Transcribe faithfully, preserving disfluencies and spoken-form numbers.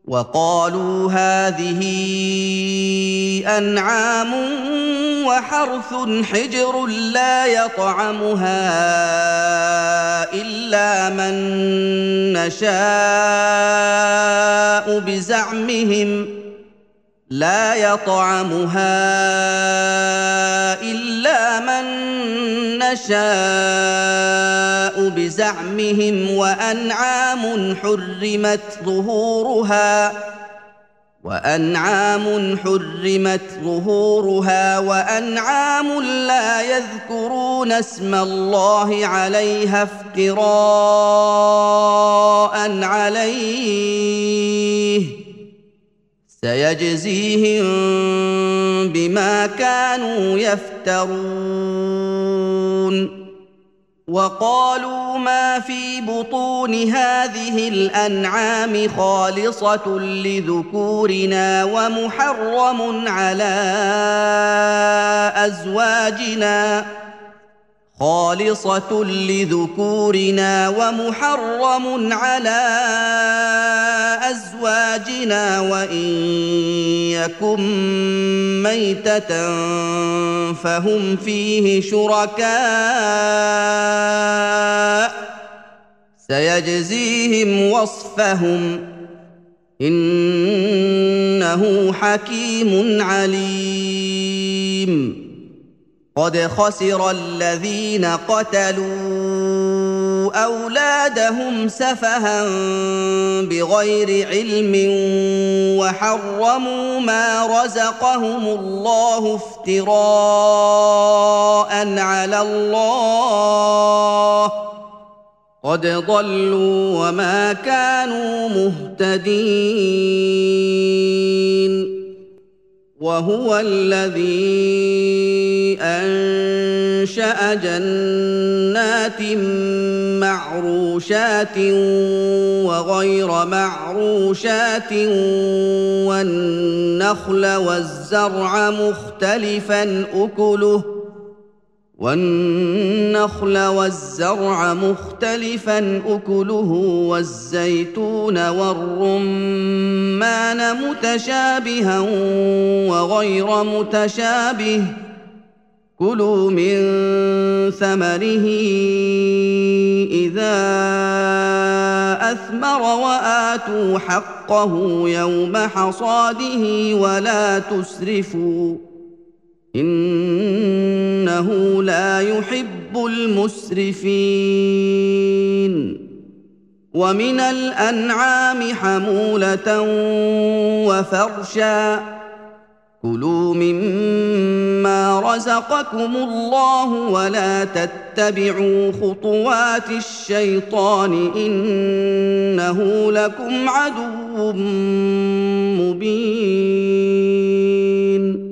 وقالوا هذه أنعام وحرث حجر لا يطعمها إلا من نشاء بزعمهم لا يطعمها إلا من نشاء بزعمهم وأنعام حرمت ظهورها وأنعام حرمت ظهورها وأنعام لا يذكرون اسم الله عليها افتراء عليه سيجزيهم بما كانوا يفترون وقالوا ما في بطون هذه الأنعام خالصة لذكورنا ومحرم على أزواجنا خالصة لذكورنا ومحرم على أزواجنا وإن يكن ميتة فهم فيه شركاء سيجزيهم وصفهم إنه حكيم عليم قد خسر الذين قتلوا أولادهم سفها بغير علم وحرموا ما رزقهم الله افتراء على الله قد ضلوا وما كانوا مهتدين وهو الذي أنشأ جنات معروشات وغير معروشات والنخل والزرع مختلفا أكله والنخل والزرع مختلفا أكله والزيتون والرمان متشابها وغير متشابه كلوا من ثمره إذا أثمر وآتوا حقه يوم حصاده ولا تسرفوا إنه لا يحب المسرفين ومن الأنعام حمولة وفرشا كلوا مما رزقكم الله ولا تتبعوا خطوات الشيطان إنه لكم عدو مبين